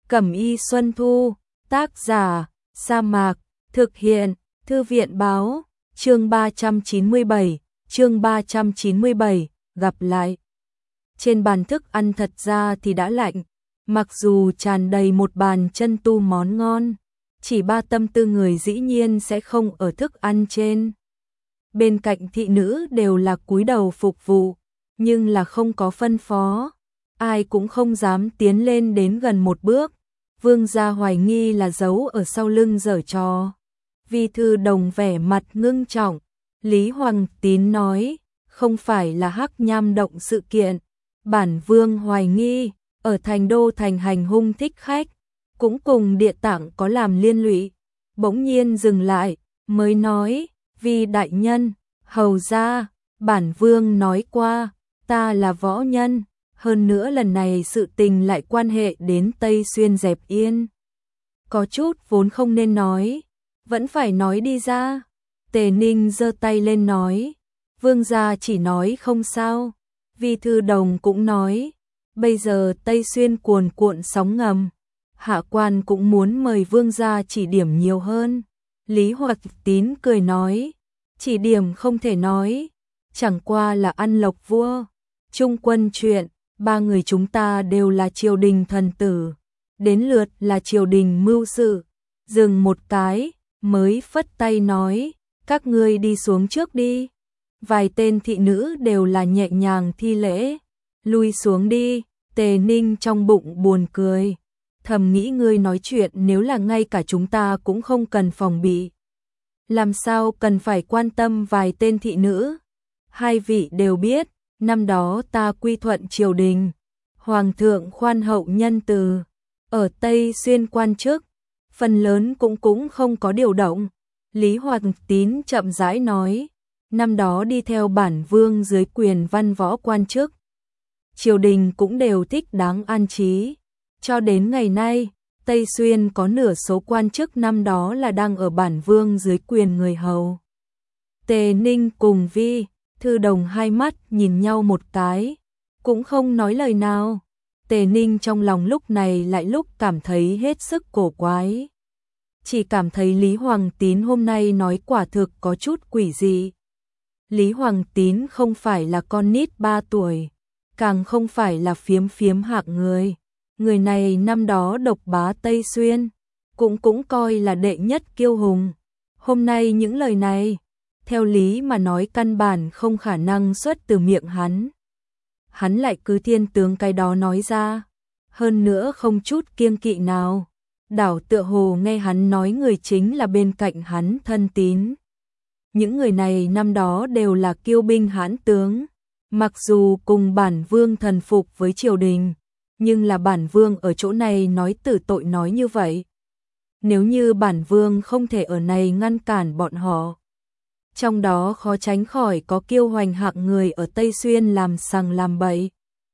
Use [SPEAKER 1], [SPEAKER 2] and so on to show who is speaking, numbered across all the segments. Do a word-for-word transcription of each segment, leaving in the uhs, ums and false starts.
[SPEAKER 1] Cẩm y Xuân Thu, tác giả, Sa Mạc, thực hiện, Thư viện báo, chương ba trăm chín mươi bảy, chương ba trăm chín mươi bảy, gặp lại. Trên bàn thức ăn thật ra thì đã lạnh, mặc dù tràn đầy một bàn chân tu món ngon, chỉ ba tâm tư người dĩ nhiên sẽ không ở thức ăn trên. Bên cạnh thị nữ đều là cúi đầu phục vụ, nhưng là không có phân phó, ai cũng không dám tiến lên đến gần một bước. Vương gia hoài nghi là giấu ở sau lưng giở trò. Vi Thư Đồng vẻ mặt ngưng trọng, Lý Hoàng Tín nói, không phải là hắc nham động sự kiện, bản vương hoài nghi, ở thành đô thành hành hung thích khách, cũng cùng địa tạng có làm liên lụy. Bỗng nhiên dừng lại, mới nói, Vi đại nhân, hầu ra, bản vương nói qua, ta là võ nhân. Hơn nữa lần này sự tình lại quan hệ đến Tây Xuyên Dẹp Yên. Có chút vốn không nên nói, vẫn phải nói đi ra. Tề Ninh giơ tay lên nói, vương gia chỉ nói không sao. Vi Thư Đồng cũng nói, bây giờ Tây Xuyên cuồn cuộn sóng ngầm, hạ quan cũng muốn mời vương gia chỉ điểm nhiều hơn. Lý Hoạch Tín cười nói, chỉ điểm không thể nói, chẳng qua là ăn lộc vua, trung quân chuyện. Ba người chúng ta đều là triều đình thần tử, đến lượt là triều đình mưu sự. Dừng một cái, mới phất tay nói, các ngươi đi xuống trước đi. Vài tên thị nữ đều là nhẹ nhàng thi lễ, lui xuống đi. Tề Ninh trong bụng buồn cười, thầm nghĩ ngươi nói chuyện nếu là ngay cả chúng ta cũng không cần phòng bị, làm sao cần phải quan tâm vài tên thị nữ. Hai vị đều biết, năm đó ta quy thuận triều đình, hoàng thượng khoan hậu nhân từ, ở Tây Xuyên quan chức, phần lớn cũng cũng không có điều động. Lý Hoàng Tín chậm rãi nói, năm đó đi theo bản vương dưới quyền văn võ quan chức, triều đình cũng đều thích đáng an trí. Cho đến ngày nay, Tây Xuyên có nửa số quan chức năm đó là đang ở bản vương dưới quyền người hầu. Tề Ninh cùng Vi Thư Đồng hai mắt nhìn nhau một cái, cũng không nói lời nào. Tề Ninh trong lòng lúc này lại lúc cảm thấy hết sức cổ quái. Chỉ cảm thấy Lý Hoàng Tín hôm nay nói quả thực có chút quỷ dị. Lý Hoàng Tín không phải là con nít ba tuổi, càng không phải là phiếm phiếm hạng người. Người này năm đó độc bá Tây Xuyên, cũng cũng coi là đệ nhất kiêu hùng. Hôm nay những lời này, theo lý mà nói căn bản không khả năng xuất từ miệng hắn. Hắn lại cứ thiên tướng cái đó nói ra, hơn nữa không chút kiêng kỵ nào. Đảo tựa hồ nghe hắn nói người chính là bên cạnh hắn thân tín. Những người này năm đó đều là kiêu binh hãn tướng, mặc dù cùng bản vương thần phục với triều đình, nhưng là bản vương ở chỗ này nói tử tội nói như vậy. Nếu như bản vương không thể ở này ngăn cản bọn họ, trong đó khó tránh khỏi có kiêu hoành hạng người ở Tây Xuyên làm sằng làm bậy.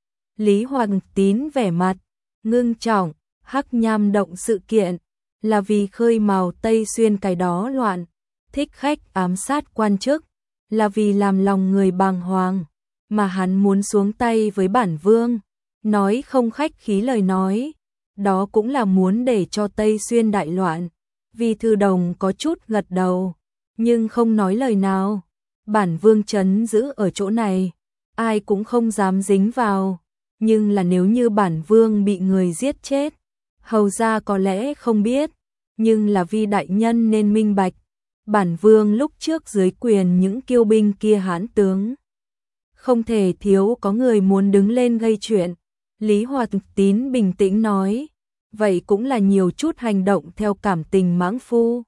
[SPEAKER 1] Lý Hoàng Tín vẻ mặt ngưng trọng, hắc nham động sự kiện là vì khơi mào Tây Xuyên cái đó loạn, thích khách ám sát quan chức là vì làm lòng người bàng hoàng, mà hắn muốn xuống tay với bản vương, nói không khách khí lời nói, đó cũng là muốn để cho Tây Xuyên đại loạn. Vi Thư Đồng có chút gật đầu, nhưng không nói lời nào. Bản vương trấn giữ ở chỗ này, ai cũng không dám dính vào, nhưng là nếu như bản vương bị người giết chết, hầu ra có lẽ không biết, nhưng là Vi đại nhân nên minh bạch, bản vương lúc trước dưới quyền những kiêu binh kia hãn tướng, không thể thiếu có người muốn đứng lên gây chuyện. Lý Hoàng Tín bình tĩnh nói, vậy cũng là nhiều chút hành động theo cảm tình mãng phu,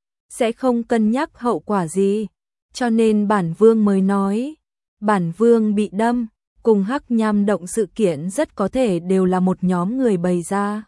[SPEAKER 1] sẽ không cân nhắc hậu quả gì, cho nên bản vương mới nói, bản vương bị đâm, cùng hắc nham động sự kiện rất có thể đều là một nhóm người bày ra.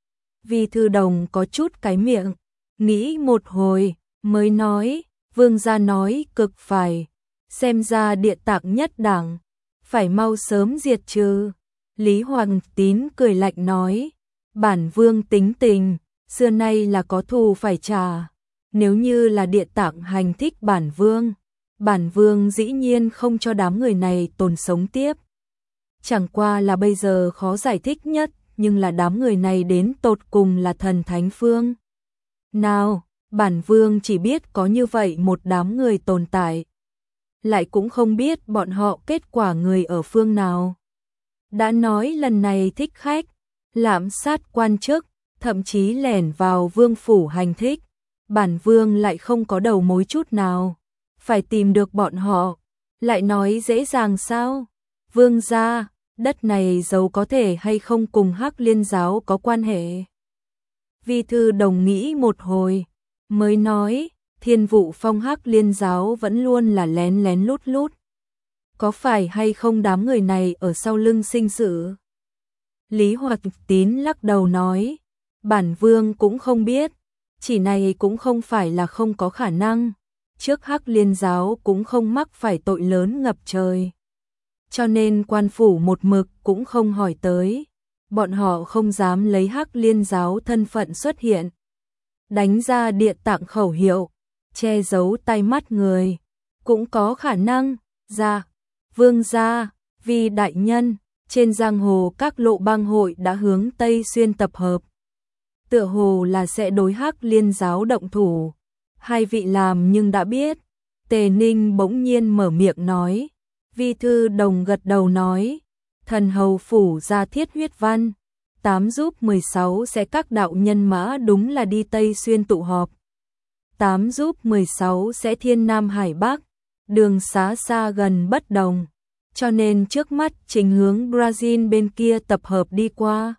[SPEAKER 1] Vi Thư Đồng có chút cái miệng, nghĩ một hồi, mới nói, vương gia nói cực phải, xem ra địa tạng nhất đẳng, phải mau sớm diệt trừ. Lý Hoàng Tín cười lạnh nói, bản vương tính tình, xưa nay là có thù phải trả, nếu như là địa tạng hành thích bản vương, bản vương dĩ nhiên không cho đám người này tồn sống tiếp. Chẳng qua là bây giờ khó giải thích nhất nhưng là đám người này đến tột cùng là thần thánh phương nào, bản vương chỉ biết có như vậy một đám người tồn tại, lại cũng không biết bọn họ kết quả người ở phương nào. Đã nói lần này thích khách, lạm sát quan chức, thậm chí lẻn vào vương phủ hành thích, bản vương lại không có đầu mối chút nào, phải tìm được bọn họ, lại nói dễ dàng sao? Vương gia, đất này dấu có thể hay không cùng Hắc Liên giáo có quan hệ? Vi Thư Đồng nghĩ một hồi, mới nói, Thiên Vụ Phong Hắc Liên giáo vẫn luôn là lén lén lút lút. Có phải hay không đám người này ở sau lưng sinh sự? Lý Hoạt Tín lắc đầu nói, bản vương cũng không biết, chỉ này cũng không phải là không có khả năng. Trước Hắc Liên giáo cũng không mắc phải tội lớn ngập trời. Cho nên quan phủ một mực cũng không hỏi tới. Bọn họ không dám lấy Hắc Liên giáo thân phận xuất hiện. Đánh ra địa tạng khẩu hiệu, che giấu tay mắt người. Cũng có khả năng, ra, vương gia, vì đại nhân, trên giang hồ các lộ bang hội đã hướng Tây Xuyên tập hợp. Tựa hồ là sẽ đối Hắc Liên giáo động thủ. Hai vị làm nhưng đã biết. Tề Ninh bỗng nhiên mở miệng nói. Vi Thư Đồng gật đầu nói. Thần hầu phủ ra thiết huyết văn. tám giúp mười sáu sẽ các đạo nhân mã đúng là đi Tây Xuyên tụ họp. tám giúp mười sáu sẽ thiên nam hải bắc. Đường xá xa gần bất đồng. Cho nên trước mắt chính hướng Brazil bên kia tập hợp đi qua.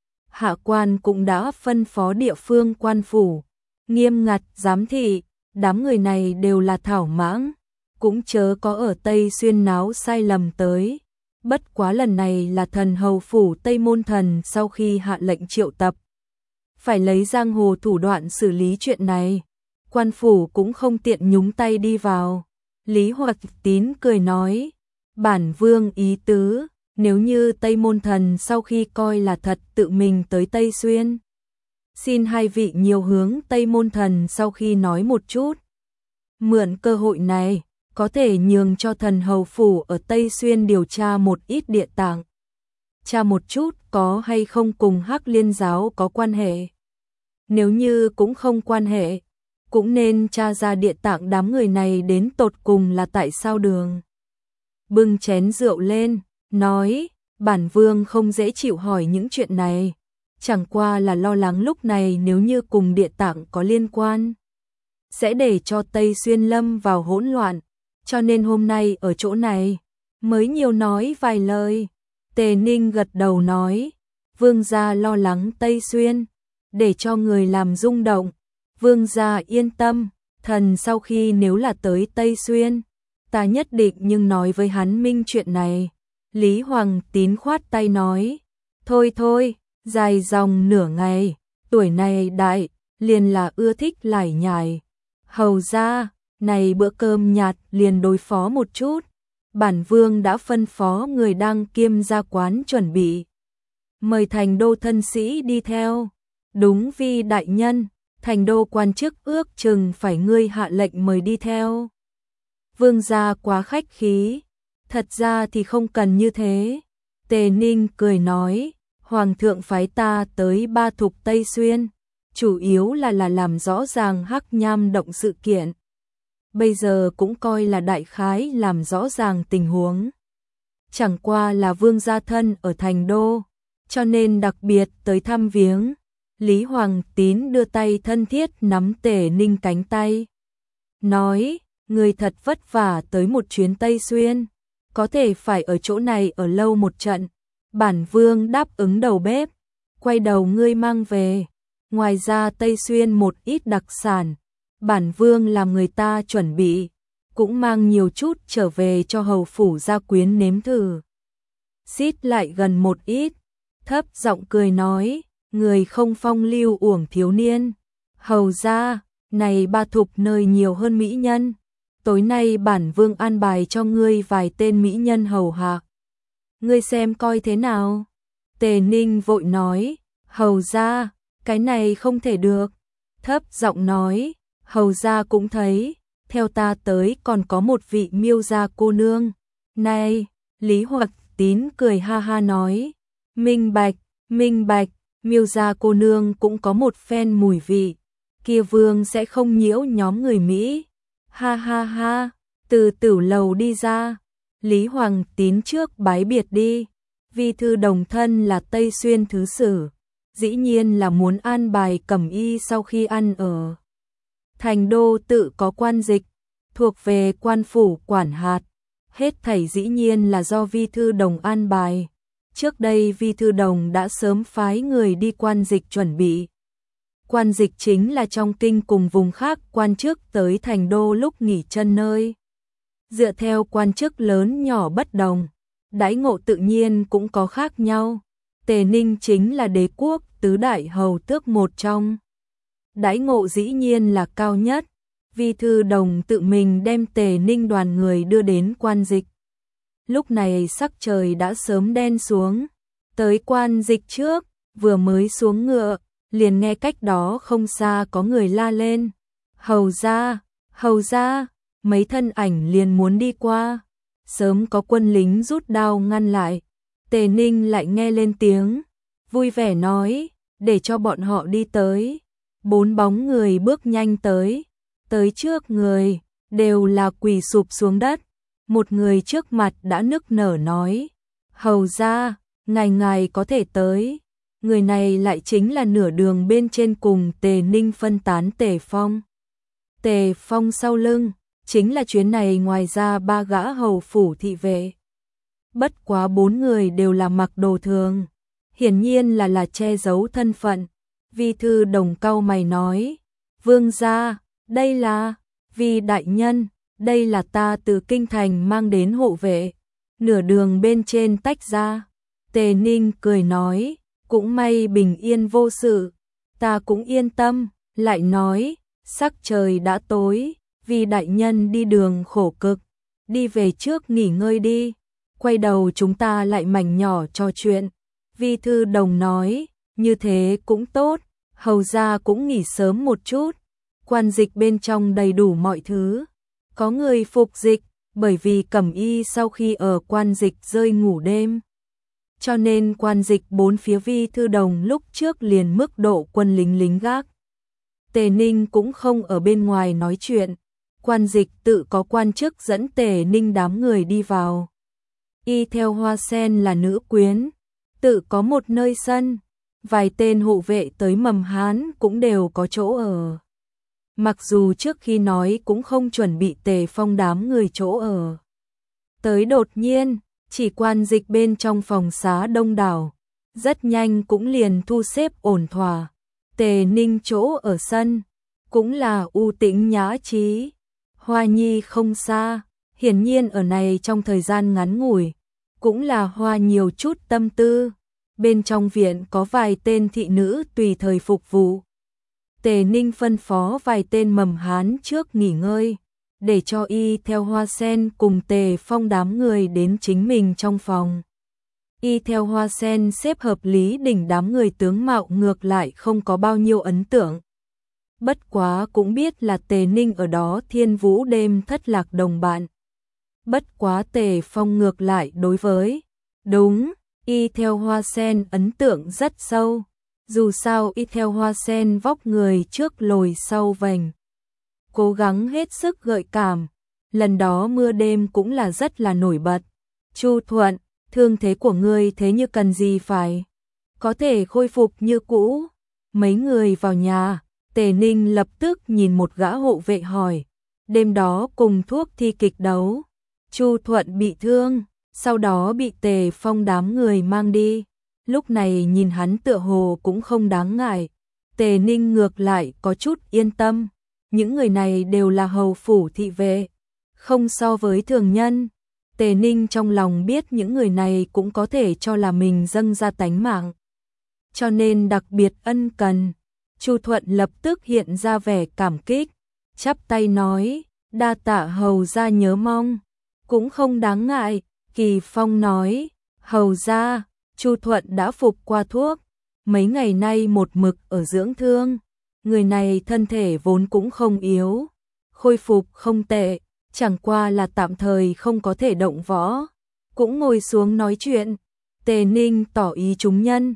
[SPEAKER 1] Hạ quan cũng đã phân phó địa phương quan phủ. Nghiêm ngặt giám thị, đám người này đều là thảo mãng, cũng chớ có ở Tây Xuyên náo sai lầm tới. Bất quá lần này là thần hầu phủ Tây Môn Thần sau khi hạ lệnh triệu tập. Phải lấy giang hồ thủ đoạn xử lý chuyện này, quan phủ cũng không tiện nhúng tay đi vào. Lý Hoạt Tín cười nói, bản vương ý tứ, nếu như Tây Môn Thần sau khi coi là thật tự mình tới Tây Xuyên. Xin hai vị nhiều hướng Tây Môn Thần sau khi nói một chút. Mượn cơ hội này, có thể nhường cho thần hầu phủ ở Tây Xuyên điều tra một ít địa tạng. Tra một chút có hay không cùng Hắc Liên giáo có quan hệ. Nếu như cũng không quan hệ, cũng nên tra ra địa tạng đám người này đến tột cùng là tại sao đường. Bưng chén rượu lên, nói, bản vương không dễ chịu hỏi những chuyện này. Chẳng qua là lo lắng lúc này nếu như cùng địa tạng có liên quan, sẽ để cho Tây Xuyên lâm vào hỗn loạn, cho nên hôm nay ở chỗ này, mới nhiều nói vài lời. Tề Ninh gật đầu nói, vương gia lo lắng Tây Xuyên, để cho người làm rung động, vương gia yên tâm, thần sau khi nếu là tới Tây Xuyên, ta nhất định nhưng nói với hắn minh chuyện này. Lý Hoàng Tín khoát tay nói, thôi thôi, dài dòng nửa ngày, tuổi này đại, liền là ưa thích lải nhải. Hầu ra, này bữa cơm nhạt liền đối phó một chút. Bản vương đã phân phó người đang kiêm gia quán chuẩn bị. Mời thành đô thân sĩ đi theo. Đúng vi đại nhân, thành đô quan chức ước chừng phải ngươi hạ lệnh mời đi theo. Vương gia quá khách khí. Thật ra thì không cần như thế. Tề Ninh cười nói, Hoàng thượng phái ta tới Ba Thục Tây Xuyên, chủ yếu là là làm rõ ràng Hắc Nham động sự kiện. Bây giờ cũng coi là đại khái làm rõ ràng tình huống. Chẳng qua là vương gia thân ở thành đô, cho nên đặc biệt tới thăm viếng. Lý Hoàng Tín đưa tay thân thiết nắm Tề Ninh cánh tay. Nói, người thật vất vả tới một chuyến Tây Xuyên, có thể phải ở chỗ này ở lâu một trận. Bản vương đáp ứng đầu bếp, quay đầu ngươi mang về. Ngoài ra Tây Xuyên một ít đặc sản, bản vương làm người ta chuẩn bị, cũng mang nhiều chút trở về cho hầu phủ gia quyến nếm thử. Xít lại gần một ít, thấp giọng cười nói, người không phong lưu uổng thiếu niên. Hầu ra, này Ba Thục nơi nhiều hơn mỹ nhân. Tối nay bản vương an bài cho ngươi vài tên mỹ nhân hầu hạ. Ngươi xem coi thế nào. Tề Ninh vội nói, hầu ra, cái này không thể được. Thấp giọng nói, hầu ra cũng thấy, theo ta tới còn có một vị miêu gia cô nương. Này, Lý Hoạt Tín cười ha ha nói, minh bạch, Minh bạch, Miêu gia cô nương cũng có một phen mùi vị, kia vương sẽ không nhiễu nhóm người Mỹ. Ha ha ha, từ tử lầu đi ra, Lý Hoàng Tín trước bái biệt đi. Vi thư đồng thân là Tây Xuyên thứ sử, dĩ nhiên là muốn an bài cẩm y sau khi ăn ở thành đô tự có quan dịch, thuộc về quan phủ quản hạt, hết thảy dĩ nhiên là do Vi thư đồng an bài. Trước đây Vi thư đồng đã sớm phái người đi quan dịch chuẩn bị. Quan dịch chính là trong kinh cùng vùng khác quan chức tới thành đô lúc nghỉ chân nơi. Dựa theo quan chức lớn nhỏ bất đồng, đãi ngộ tự nhiên cũng có khác nhau. Tề Ninh chính là đế quốc tứ đại hầu tước một trong. Đãi ngộ dĩ nhiên là cao nhất. Vi thư đồng tự mình đem Tề Ninh đoàn người đưa đến quan dịch. Lúc này sắc trời đã sớm đen xuống. Tới quan dịch trước, vừa mới xuống ngựa, liền nghe cách đó không xa có người la lên. Hầu ra, hầu ra, mấy thân ảnh liền muốn đi qua. Sớm có quân lính rút đao ngăn lại. Tề Ninh lại nghe lên tiếng, vui vẻ nói, để cho bọn họ đi tới. Bốn bóng người bước nhanh tới, tới trước người, đều là quỳ sụp xuống đất. Một người trước mặt đã nức nở nói, hầu ra, ngài ngài có thể tới. Người này lại chính là nửa đường bên trên cùng Tề Ninh phân tán Tề Phong. Tề Phong sau lưng, chính là chuyến này ngoài ra ba gã hầu phủ thị vệ. Bất quá bốn người đều là mặc đồ thường, hiển nhiên là là che giấu thân phận. Vi thư đồng cau mày nói, vương gia, đây là, Vi đại nhân, đây là ta từ kinh thành mang đến hộ vệ. Nửa đường bên trên tách ra, Tề Ninh cười nói, cũng may bình yên vô sự, ta cũng yên tâm. Lại nói, sắc trời đã tối, Vi đại nhân đi đường khổ cực, đi về trước nghỉ ngơi đi, quay đầu chúng ta lại mảnh nhỏ trò chuyện. Vi thư đồng nói, như thế cũng tốt, hầu ra cũng nghỉ sớm một chút. Quan dịch bên trong đầy đủ mọi thứ, có người phục dịch, bởi vì cẩm y sau khi ở quan dịch rơi ngủ đêm. Cho nên quan dịch bốn phía Vi thư đồng lúc trước liền mức độ quân lính lính gác. Tề Ninh cũng không ở bên ngoài nói chuyện, quan dịch tự có quan chức dẫn Tề Ninh đám người đi vào. Y theo Hoa Sen là nữ quyến, tự có một nơi sân, vài tên hộ vệ tới mầm hán cũng đều có chỗ ở. Mặc dù trước khi nói cũng không chuẩn bị Tề Phong đám người chỗ ở. Tới đột nhiên, chỉ quan dịch bên trong phòng xá đông đảo, rất nhanh cũng liền thu xếp ổn thỏa. Tề Ninh chỗ ở sân, cũng là u tĩnh nhã trí. Hoa Nhi không xa, hiển nhiên ở này trong thời gian ngắn ngủi, cũng là Hoa nhiều chút tâm tư. Bên trong viện có vài tên thị nữ tùy thời phục vụ. Tề Ninh phân phó vài tên mầm hán trước nghỉ ngơi, để cho y theo Hoa Sen cùng Tề Phong đám người đến chính mình trong phòng. Y theo Hoa Sen xếp hợp lý đỉnh đám người tướng mạo ngược lại không có bao nhiêu ấn tượng. Bất quá cũng biết là Tề Ninh ở đó thiên vũ đêm thất lạc đồng bạn. Bất quá Tề Phong ngược lại đối với, đúng, y theo Hoa Sen ấn tượng rất sâu. Dù sao y theo Hoa Sen vóc người trước lồi sau vành, cố gắng hết sức gợi cảm. Lần đó mưa đêm cũng là rất là nổi bật. Chu Thuận, thương thế của ngươi thế như cần gì phải có thể khôi phục như cũ. Mấy người vào nhà, Tề Ninh lập tức nhìn một gã hộ vệ hỏi, đêm đó cùng thuốc thi kịch đấu, Chu Thuận bị thương, sau đó bị Tề Phong đám người mang đi. Lúc này nhìn hắn tựa hồ cũng không đáng ngại. Tề Ninh ngược lại có chút yên tâm. Những người này đều là hầu phủ thị vệ, không so với thường nhân. Tề Ninh trong lòng biết những người này cũng có thể cho là mình dâng ra tánh mạng, cho nên đặc biệt ân cần. Chu Thuận lập tức hiện ra vẻ cảm kích, chắp tay nói, đa tạ hầu gia nhớ mong, cũng không đáng ngại. Kỳ Phong nói, hầu gia, Chu Thuận đã phục qua thuốc, mấy ngày nay một mực ở dưỡng thương. Người này thân thể vốn cũng không yếu, khôi phục không tệ, chẳng qua là tạm thời không có thể động võ. Cũng ngồi xuống nói chuyện. Tề Ninh tỏ ý chúng nhân,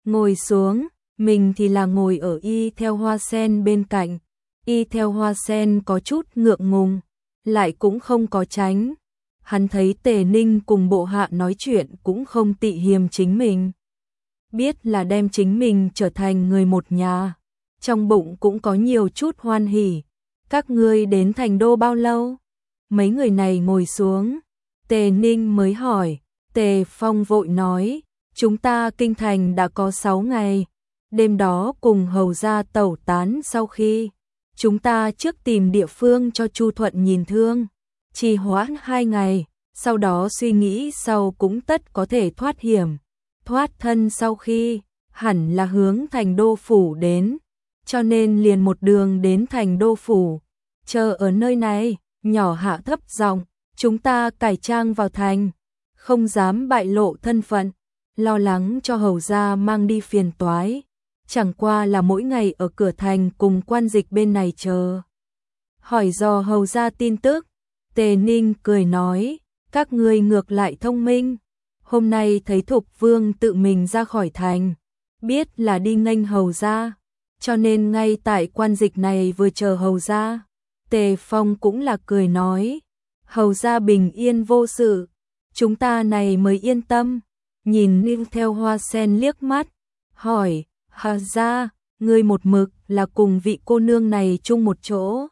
[SPEAKER 1] ngồi xuống, mình thì là ngồi ở Y Theo Hoa Sen bên cạnh. Y Theo Hoa Sen có chút ngượng ngùng, lại cũng không có tránh. Hắn thấy Tề Ninh cùng bộ hạ nói chuyện cũng không tị hiềm chính mình. Biết là đem chính mình trở thành người một nhà. Trong bụng cũng có nhiều chút hoan hỉ. Các ngươi đến Thành Đô bao lâu? Mấy người này ngồi xuống. Tề Ninh mới hỏi. Tề Phong vội nói. Chúng ta kinh thành đã có sáu ngày. Đêm đó cùng hầu gia tẩu tán sau khi. Chúng ta trước tìm địa phương cho Chu Thuận nhìn thương. Trì hoãn hai ngày. Sau đó suy nghĩ sau cũng tất có thể thoát hiểm. Thoát thân sau khi hẳn là hướng Thành Đô Phủ đến. Cho nên liền một đường đến Thành Đô Phủ. Chờ ở nơi này, nhỏ hạ thấp giọng, chúng ta cải trang vào thành. Không dám bại lộ thân phận. Lo lắng cho hầu gia mang đi phiền toái. Chẳng qua là mỗi ngày ở cửa thành cùng quan dịch bên này chờ. Hỏi dò hầu gia tin tức. Tề Ninh cười nói. Các ngươi ngược lại thông minh. Hôm nay thấy Thục Vương tự mình ra khỏi thành. Biết là đi nghênh hầu gia. Cho nên ngay tại quan dịch này vừa chờ hầu gia. Tề Phong cũng là cười nói. Hầu gia bình yên vô sự. Chúng ta này mới yên tâm. Nhìn Y Theo Hoa Sen liếc mắt. Hỏi. Hà gia, ngươi một mực là cùng vị cô nương này chung một chỗ.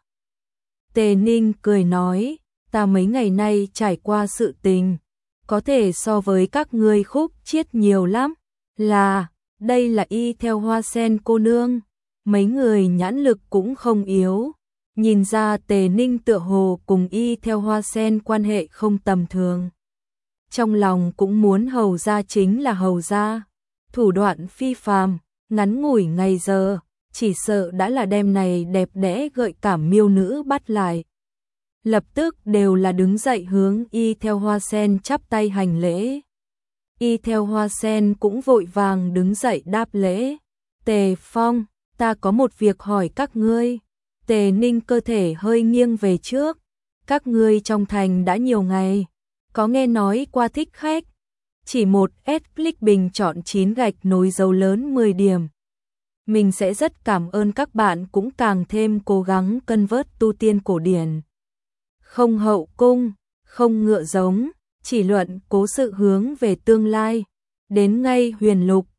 [SPEAKER 1] Tề Ninh cười nói. Ta mấy ngày nay trải qua sự tình. Có thể so với các ngươi khúc chiết nhiều lắm. Là, đây là Y Theo Hoa Sen cô nương. Mấy người nhãn lực cũng không yếu. Nhìn ra Tề Ninh tựa hồ cùng Y Theo Hoa Sen quan hệ không tầm thường. Trong lòng cũng muốn hầu gia chính là hầu gia. Thủ đoạn phi phàm, ngắn ngủi ngày giờ, chỉ sợ đã là đêm này đẹp đẽ gợi cảm miêu nữ bắt lại. Lập tức đều là đứng dậy hướng Y Theo Hoa Sen chắp tay hành lễ. Y Theo Hoa Sen cũng vội vàng đứng dậy đáp lễ. Tề Phong, ta có một việc hỏi các ngươi. Tề Ninh cơ thể hơi nghiêng về trước. Các ngươi trong thành đã nhiều ngày. Có nghe nói qua thích khách. Chỉ một S-click bình chọn chín gạch nối dấu lớn mười điểm. Mình sẽ rất cảm ơn các bạn cũng càng thêm cố gắng cân vớt tu tiên cổ điển. Không hậu cung, không ngựa giống, chỉ luận cố sự hướng về tương lai. Đến ngay huyền lục,